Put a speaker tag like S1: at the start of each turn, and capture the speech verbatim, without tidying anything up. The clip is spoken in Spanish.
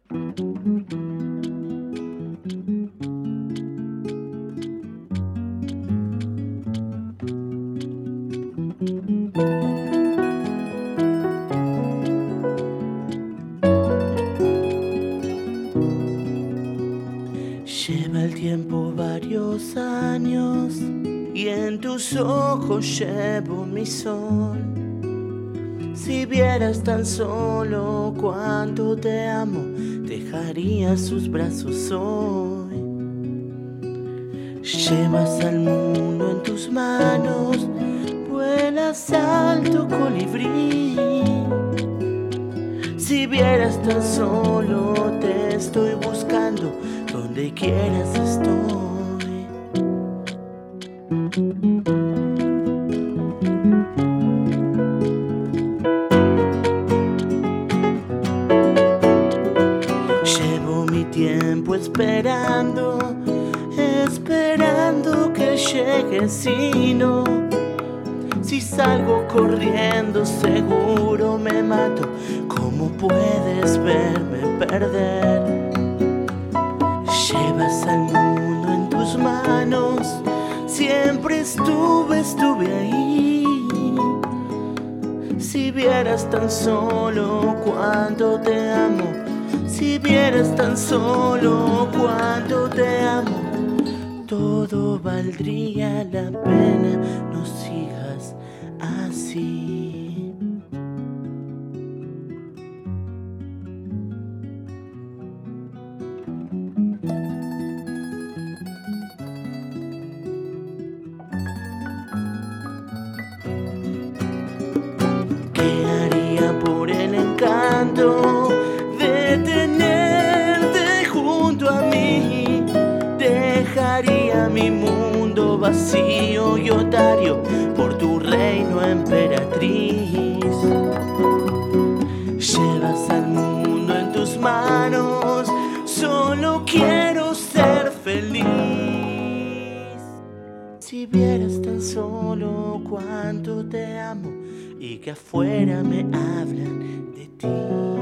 S1: Lleva el tiempo varios años y en tus ojos llevo mi sol. Si vieras tan solo cuánto te amo, dejaría sus brazos hoy. Llevas al mundo en tus manos, vuelas alto colibrí. Si vieras tan solo te estoy buscando, donde quieras estoy. Llevo mi tiempo esperando, esperando que llegues y no. Si salgo corriendo seguro me mato. ¿Cómo puedes verme perder? Llevas al mundo en tus manos, siempre estuve, estuve ahí. Si vieras tan solo cuánto te amo, si vieras tan solo cuánto te amo, todo valdría la pena, no sigas así. ¿Qué haría por el encanto de tenerte junto a mí? Dejaría mi mundo vacío y otario por tu reino, emperatriz. Llevas al mundo en tus manos, solo quiero ser feliz. Si vieras tan solo cuánto te amo y que afuera me hablan de ti.